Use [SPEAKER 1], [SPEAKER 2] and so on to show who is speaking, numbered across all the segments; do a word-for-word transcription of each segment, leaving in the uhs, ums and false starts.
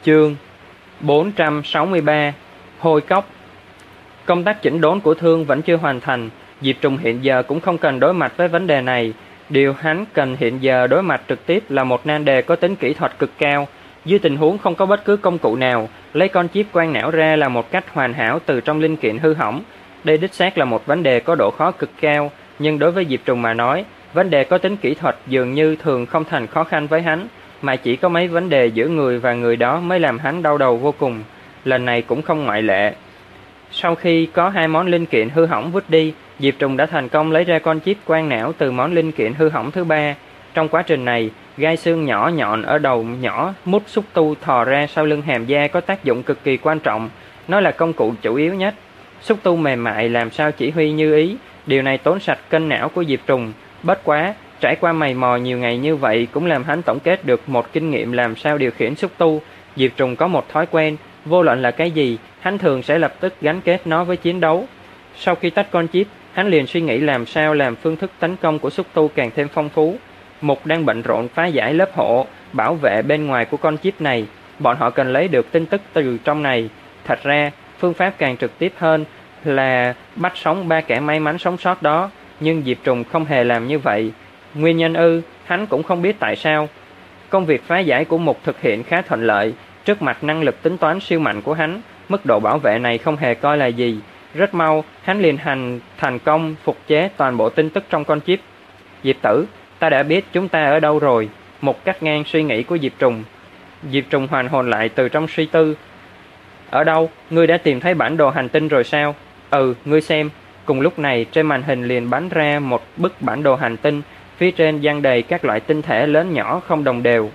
[SPEAKER 1] Chương bốn trăm sáu mươi ba. Hôi cốc. Công tác chỉnh đốn của Thương vẫn chưa hoàn thành. Diệp Trùng hiện giờ cũng không cần đối mặt với vấn đề này. Điều hắn cần hiện giờ đối mặt trực tiếp là một nan đề có tính kỹ thuật cực cao. Dưới tình huống không có bất cứ công cụ nào, lấy con chip quang não ra là một cách hoàn hảo từ trong linh kiện hư hỏng. Đây đích xác là một vấn đề có độ khó cực cao, nhưng đối với Diệp Trùng mà nói, vấn đề có tính kỹ thuật dường như thường không thành khó khăn với hắn, mà chỉ có mấy vấn đề giữa người và người đó mới làm hắn đau đầu vô cùng. Lần này cũng không ngoại lệ. Sau khi có hai món linh kiện hư hỏng vứt đi, Diệp Trùng đã thành công lấy ra con chip quang não từ món linh kiện hư hỏng thứ ba. Trong quá trình này, gai xương nhỏ nhọn ở đầu nhỏ mút xúc tu thò ra sau lưng hàm da có tác dụng cực kỳ quan trọng. Nó là công cụ chủ yếu nhất. Xúc tu mềm mại làm sao chỉ huy như ý, điều này tốn sạch kênh não của Diệp Trùng. Bất quá, trải qua mày mò nhiều ngày như vậy cũng làm hắn tổng kết được một kinh nghiệm làm sao điều khiển xúc tu. Diệp Trùng có một thói quen, vô luận là cái gì, hắn thường sẽ lập tức gắn kết nó với chiến đấu. Sau khi tách con chip, hắn liền suy nghĩ làm sao làm phương thức tấn công của xúc tu càng thêm phong phú. Mục đang bận rộn phá giải lớp hộ, bảo vệ bên ngoài của con chip này. Bọn họ cần lấy được tin tức từ trong này. Thật ra, phương pháp càng trực tiếp hơn là bắt sống ba kẻ may mắn sống sót đó, nhưng Diệp Trùng không hề làm như vậy. Nguyên nhân ư, hắn cũng không biết tại sao. Công việc phá giải của Mục thực hiện khá thuận lợi, trước mặt năng lực tính toán siêu mạnh của hắn, mức độ bảo vệ này không hề coi là gì. Rất mau, hắn liền hành thành công phục chế toàn bộ tin tức trong con chip. Diệp tử, ta đã biết chúng ta ở đâu rồi. Mục cắt ngang suy nghĩ của Diệp Trùng. Diệp Trùng hoàn hồn lại từ trong suy tư. Ở đâu? Ngươi đã tìm thấy bản đồ hành tinh rồi sao? Ừ, ngươi xem. Cùng lúc này trên màn hình liền bắn ra một bức bản đồ hành tinh, phía trên dang đầy các loại tinh thể lớn nhỏ không đồng đều.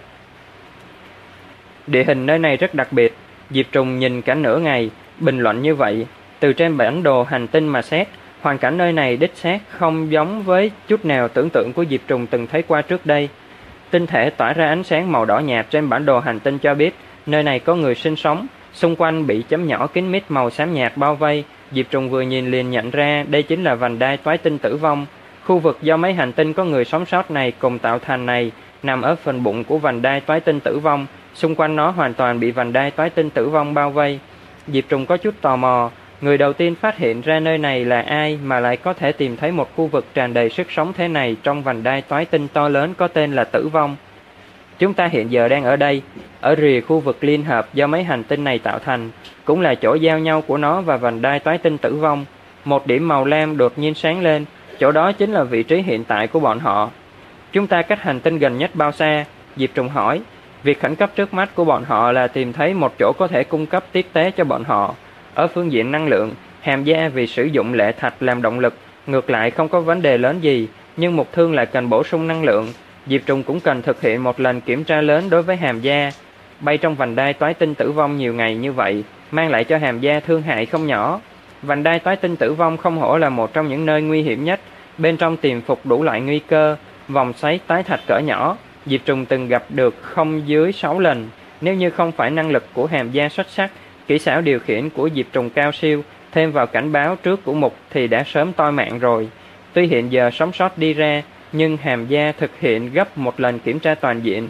[SPEAKER 1] Địa hình nơi này rất đặc biệt. Diệp Trùng nhìn cả nửa ngày, bình luận như vậy. Từ trên bản đồ hành tinh mà xét, hoàn cảnh nơi này đích xác không giống với chút nào tưởng tượng của Diệp Trùng từng thấy qua trước đây. Tinh thể tỏa ra ánh sáng màu đỏ nhạt trên bản đồ hành tinh cho biết nơi này có người sinh sống, xung quanh bị chấm nhỏ kín mít màu xám nhạt bao vây. Diệp Trùng vừa nhìn liền nhận ra đây chính là vành đai toái tinh tử vong. Khu vực do mấy hành tinh có người sống sót này cùng tạo thành này nằm ở phần bụng của vành đai toái tinh tử vong, xung quanh nó hoàn toàn bị vành đai toái tinh tử vong bao vây. Diệp Trùng có chút tò mò, người đầu tiên phát hiện ra nơi này là ai mà lại có thể tìm thấy một khu vực tràn đầy sức sống thế này trong vành đai toái tinh to lớn có tên là tử vong. Chúng ta hiện giờ đang ở đây, ở rìa khu vực liên hợp do mấy hành tinh này tạo thành, cũng là chỗ giao nhau của nó và vành đai toái tinh tử vong. Một điểm màu lam đột nhiên sáng lên, chỗ đó chính là vị trí hiện tại của bọn họ. Chúng ta cách hành tinh gần nhất bao xa? Diệp Trùng hỏi. Việc khẩn cấp trước mắt của bọn họ là tìm thấy một chỗ có thể cung cấp tiếp tế cho bọn họ. Ở phương diện năng lượng, hàm gia vì sử dụng lệ thạch làm động lực, ngược lại không có vấn đề lớn gì, nhưng Mục Thương lại cần bổ sung năng lượng. Diệp Trùng cũng cần thực hiện một lần kiểm tra lớn đối với hàm gia. Bay trong vành đai toái tinh tử vong nhiều ngày như vậy, mang lại cho hàm gia thương hại không nhỏ. Vành đai toái tinh tử vong không hổ là một trong những nơi nguy hiểm nhất, bên trong tiềm phục đủ loại nguy cơ, vòng xoáy tái thạch cỡ nhỏ. Diệp Trùng từng gặp được không dưới sáu lần, nếu như không phải năng lực của hàm gia xuất sắc, kỹ xảo điều khiển của Diệp Trùng cao siêu, thêm vào cảnh báo trước của Mục thì đã sớm toi mạng rồi. Tuy hiện giờ sống sót đi ra, nhưng hàm gia thực hiện gấp một lần kiểm tra toàn diện.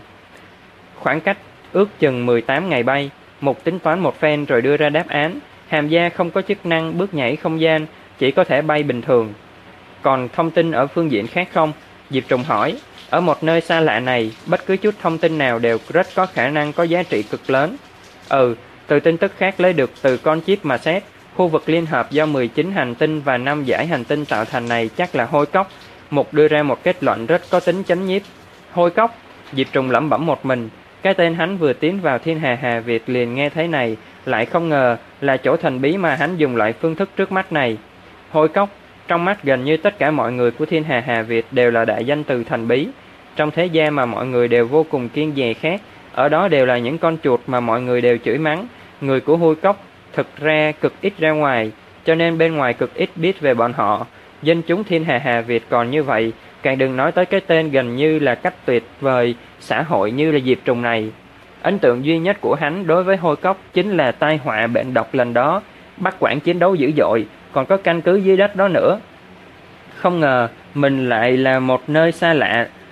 [SPEAKER 1] Khoảng cách ước chừng mười tám ngày bay, Mục tính toán một phen rồi đưa ra đáp án. Hàm gia không có chức năng bước nhảy không gian, chỉ có thể bay bình thường. Còn thông tin ở phương diện khác không? Diệp Trùng hỏi. Ở một nơi xa lạ này, bất cứ chút thông tin nào đều rất có khả năng có giá trị cực lớn. Ừ, từ tin tức khác lấy được từ con chip mà xét, khu vực liên hợp do mười chín hành tinh và năm dải hành tinh tạo thành này chắc là hôi cốc. Mục đưa ra một kết luận rất có tính chấn nhiếp. Hôi cốc? Diệp Trùng lẩm bẩm một mình. Cái tên hắn vừa tiến vào Thiên Hà Hà Việt liền nghe thấy này, lại không ngờ là chỗ thần bí mà hắn dùng loại phương thức trước mắt này. Hôi cốc, trong mắt gần như tất cả mọi người của Thiên Hà Hà Việt đều là đại danh từ thần bí. Trong thế gian mà mọi người đều vô cùng kiêng dè khác, ở đó đều là những con chuột mà mọi người đều chửi mắng. Người của hôi cốc thực ra cực ít ra ngoài, cho nên bên ngoài cực ít biết về bọn họ. Dân chúng Thiên Hà Hà Việt còn như vậy, càng đừng nói tới cái tên gần như là cách tuyệt vời xã hội như là Diệp Trùng này. Ấn tượng duy nhất của hắn đối với hôi cốc chính là tai họa bệnh độc lần đó, bắt quản chiến đấu dữ dội, còn có căn cứ dưới đất đó nữa. Không ngờ mình lại là một nơi xa lạ,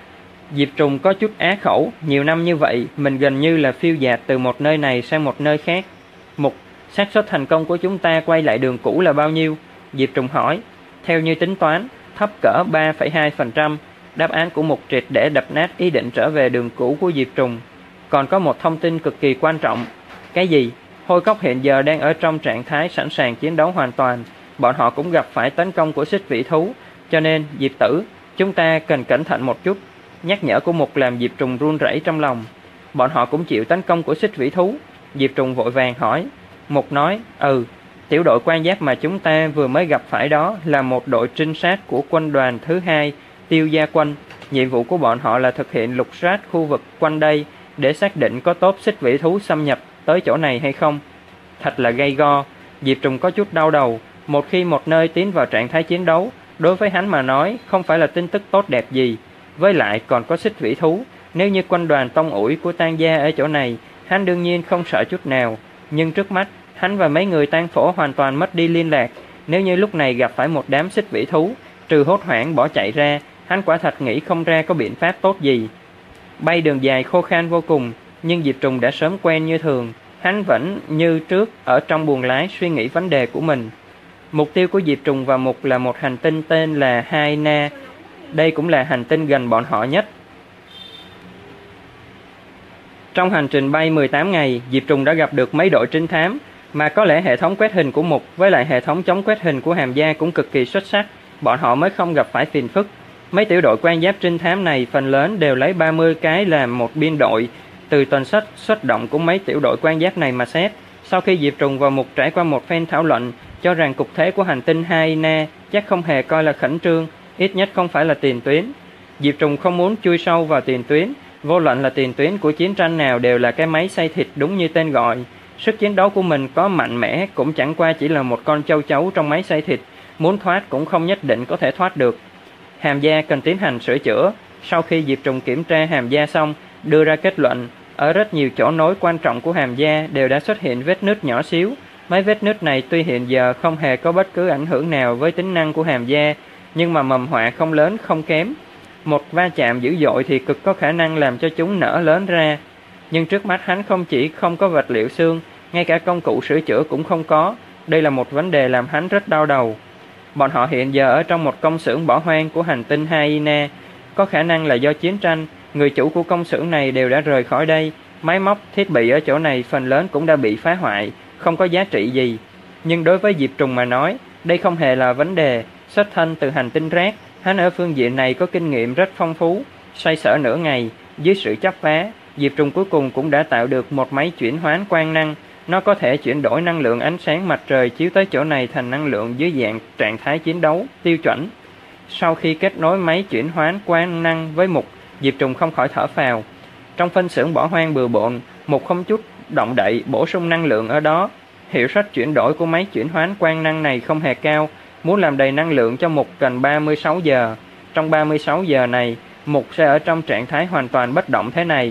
[SPEAKER 1] Diệp Trùng có chút á khẩu, nhiều năm như vậy, mình gần như là phiêu dạt từ một nơi này sang một nơi khác. Mục, xác suất thành công của chúng ta quay lại đường cũ là bao nhiêu? Diệp Trùng hỏi. Theo như tính toán, thấp cỡ ba phẩy hai phần trăm. Đáp án của Mục triệt để đập nát ý định trở về đường cũ của Diệp Trùng. Còn có một thông tin cực kỳ quan trọng. Cái gì? Hôi Cốc hiện giờ đang ở trong trạng thái sẵn sàng chiến đấu hoàn toàn. Bọn họ cũng gặp phải tấn công của xích vĩ thú. Cho nên, Diệp Tử, chúng ta cần cẩn thận một chút. Nhắc nhở của Mục làm Diệp Trùng run rẩy trong lòng. Bọn họ cũng chịu tấn công của xích vĩ thú. Diệp Trùng vội vàng hỏi. Mục nói, ừ, tiểu đội quan giáp mà chúng ta vừa mới gặp phải đó là một đội trinh sát của quân đoàn thứ hai, Tiêu Gia Quân. Nhiệm vụ của bọn họ là thực hiện lục soát khu vực quanh đây để xác định có tốp xích vĩ thú xâm nhập tới chỗ này hay không. Thật là gay go. Diệp Trùng có chút đau đầu. Một khi một nơi tiến vào trạng thái chiến đấu, đối với hắn mà nói không phải là tin tức tốt đẹp gì. Với lại còn có xích vĩ thú. Nếu như quân đoàn tông ủi của Tang gia ở chỗ này, hắn đương nhiên không sợ chút nào. Nhưng trước mắt, hắn và mấy người Tang Phổ hoàn toàn mất đi liên lạc. Nếu như lúc này gặp phải một đám xích vĩ thú, trừ hốt hoảng bỏ chạy ra, hắn quả thật nghĩ không ra có biện pháp tốt gì. Bay đường dài khô khan vô cùng, nhưng Diệp Trùng đã sớm quen như thường. Hắn vẫn như trước ở trong buồng lái suy nghĩ vấn đề của mình. Mục tiêu của Diệp Trùng và Mục là một hành tinh tên là Hai Na. Đây cũng là hành tinh gần bọn họ nhất. Trong hành trình bay mười tám ngày, Diệp Trùng đã gặp được mấy đội trinh thám, mà có lẽ hệ thống quét hình của Mục với lại hệ thống chống quét hình của Hàm Gia cũng cực kỳ xuất sắc, bọn họ mới không gặp phải phiền phức. Mấy tiểu đội quan giáp trinh thám này phần lớn đều lấy ba mươi cái làm một biên đội. Từ tần suất xuất động của mấy tiểu đội quan giáp này mà xét, sau khi Diệp Trùng và Mục trải qua một phen thảo luận, cho rằng cục thế của hành tinh Hai Na chắc không hề coi là khẩn trương, ít nhất không phải là tiền tuyến. Diệp Trùng không muốn chui sâu vào tiền tuyến, vô luận là tiền tuyến của chiến tranh nào đều là cái máy xay thịt đúng như tên gọi. Sức chiến đấu của mình có mạnh mẽ cũng chẳng qua chỉ là một con châu chấu trong máy xay thịt, muốn thoát cũng không nhất định có thể thoát được. Hàm Gia cần tiến hành sửa chữa. Sau khi Diệp Trùng kiểm tra Hàm Gia xong, đưa ra kết luận, ở rất nhiều chỗ nối quan trọng của Hàm Gia đều đã xuất hiện vết nứt nhỏ xíu. Mấy vết nứt này tuy hiện giờ không hề có bất cứ ảnh hưởng nào với tính năng của Hàm Gia, nhưng mà mầm họa không lớn không kém. Một va chạm dữ dội thì cực có khả năng làm cho chúng nở lớn ra. Nhưng trước mắt hắn không chỉ không có vật liệu xương, ngay cả công cụ sửa chữa cũng không có. Đây là một vấn đề làm hắn rất đau đầu. Bọn họ hiện giờ ở trong một công xưởng bỏ hoang của hành tinh Hyena. Có khả năng là do chiến tranh, người chủ của công xưởng này đều đã rời khỏi đây. Máy móc, thiết bị ở chỗ này phần lớn cũng đã bị phá hoại, không có giá trị gì. Nhưng đối với Diệp Trùng mà nói, đây không hề là vấn đề. Xuất thân từ hành tinh rác, hắn ở phương diện này có kinh nghiệm rất phong phú. Xoay sở nửa ngày, dưới sự chấp vá, Diệp Trùng cuối cùng cũng đã tạo được một máy chuyển hoán quang năng. Nó có thể chuyển đổi năng lượng ánh sáng mặt trời chiếu tới chỗ này thành năng lượng dưới dạng trạng thái chiến đấu tiêu chuẩn. Sau khi kết nối máy chuyển hoán quang năng với Mục, Diệp Trùng không khỏi thở phào. Trong phân xưởng bỏ hoang bừa bộn, Mục không chút động đậy bổ sung năng lượng ở đó. Hiệu suất chuyển đổi của máy chuyển hoán quang năng này không hề cao. Muốn làm đầy năng lượng cho Mục cần ba mươi sáu giờ. Trong ba mươi sáu giờ này, Mục sẽ ở trong trạng thái hoàn toàn bất động thế này.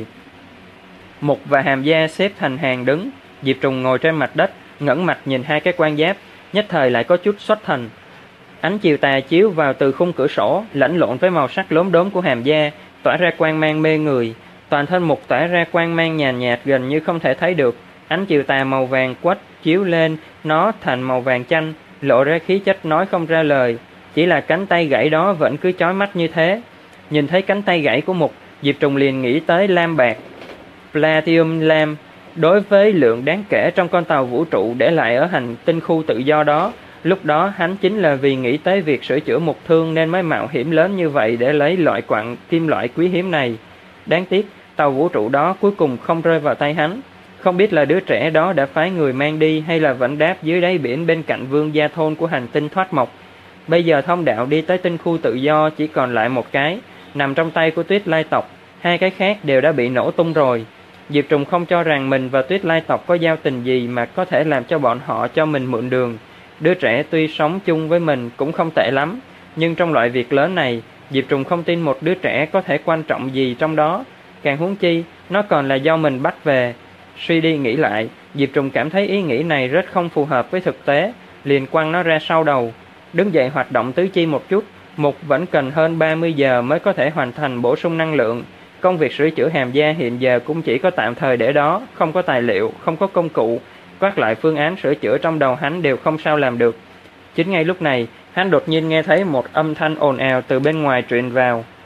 [SPEAKER 1] Mục và Hàm Gia xếp thành hàng đứng. Diệp Trùng ngồi trên mặt đất, ngẩng mặt nhìn hai cái quan giáp, nhất thời lại có chút xuất thần. Ánh chiều tà chiếu vào từ khung cửa sổ, lẫn lộn với màu sắc lốm đốm của Hàm Gia, tỏa ra quang mang mê người. Toàn thân Mục tỏa ra quang mang nhàn nhạt, gần như không thể thấy được. Ánh chiều tà màu vàng quách chiếu lên nó thành màu vàng chanh, lộ ra khí chất nói không ra lời. Chỉ là cánh tay gãy đó vẫn cứ chói mắt như thế. Nhìn thấy cánh tay gãy của Mục, Diệp Trùng liền nghĩ tới lam bạc, Platinum Lam. Đối với lượng đáng kể trong con tàu vũ trụ để lại ở hành tinh khu tự do đó, lúc đó hắn chính là vì nghĩ tới việc sửa chữa Mục thương nên mới mạo hiểm lớn như vậy để lấy loại quặng kim loại quý hiếm này. Đáng tiếc, tàu vũ trụ đó cuối cùng không rơi vào tay hắn. Không biết là đứa trẻ đó đã phái người mang đi hay là vẫn đáp dưới đáy biển bên cạnh vương gia thôn của hành tinh Thoát Mộc. Bây giờ thông đạo đi tới tinh khu tự do chỉ còn lại một cái, nằm trong tay của Tuyết Lai tộc, hai cái khác đều đã bị nổ tung rồi. Diệp Trùng không cho rằng mình và Tuyết Lai tộc có giao tình gì mà có thể làm cho bọn họ cho mình mượn đường. Đứa trẻ tuy sống chung với mình cũng không tệ lắm, nhưng trong loại việc lớn này, Diệp Trùng không tin một đứa trẻ có thể quan trọng gì trong đó. Càng huống chi, nó còn là do mình bắt về. Suy đi nghĩ lại, Diệp Trùng cảm thấy ý nghĩ này rất không phù hợp với thực tế, liền quăng nó ra sau đầu. Đứng dậy hoạt động tứ chi một chút, Mục vẫn cần hơn ba mươi giờ mới có thể hoàn thành bổ sung năng lượng. Công việc sửa chữa hàm da hiện giờ cũng chỉ có tạm thời để đó, không có tài liệu, không có công cụ. Các loại phương án sửa chữa trong đầu hắn đều không sao làm được. Chính ngay lúc này, hắn đột nhiên nghe thấy một âm thanh ồn ào từ bên ngoài truyền vào.